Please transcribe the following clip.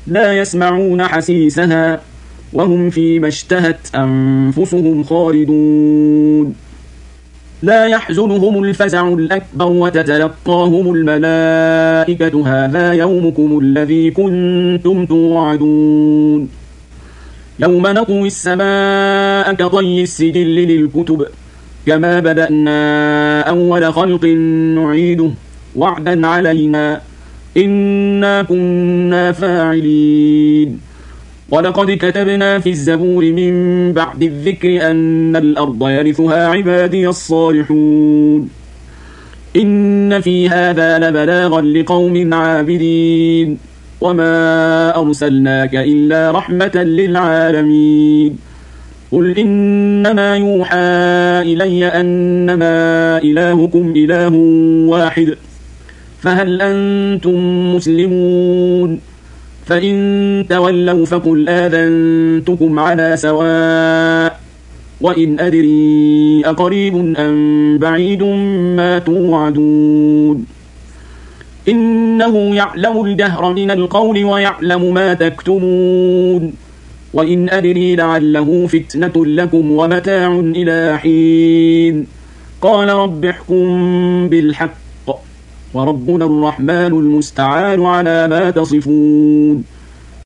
لا يسمعون حسيسها وهم فيما اشتهت أنفسهم خالدون لا يحزنهم الفزع الأكبر وتتلقاهم الملائكة هذا يومكم الذي كنتم توعدون يوم نطوي السماء كطي السجل للكتب كما بدأنا أول خلق نعيده وعدا علينا إنا كنا فاعلين ولقد كتبنا في الزبور من بعد الذكر أن الأرض يرثها عبادي الصالحون إن في هذا لبلاغا لقوم عابدين وما أرسلناك إلا رحمة للعالمين قل إنما يوحى إلي أنما إلهكم إله واحد فهل أنتم مسلمون فإن تولوا فقل آذنتكم على سواء وإن أدري أقريب أم بعيد ما توعدون إنه يعلم الجهر من القول ويعلم ما تكتمون وإن أدري لعله فتنة لكم ومتاع إلى حين قال رب احكم بالحق وربنا الرحمن المستعان على ما تصفون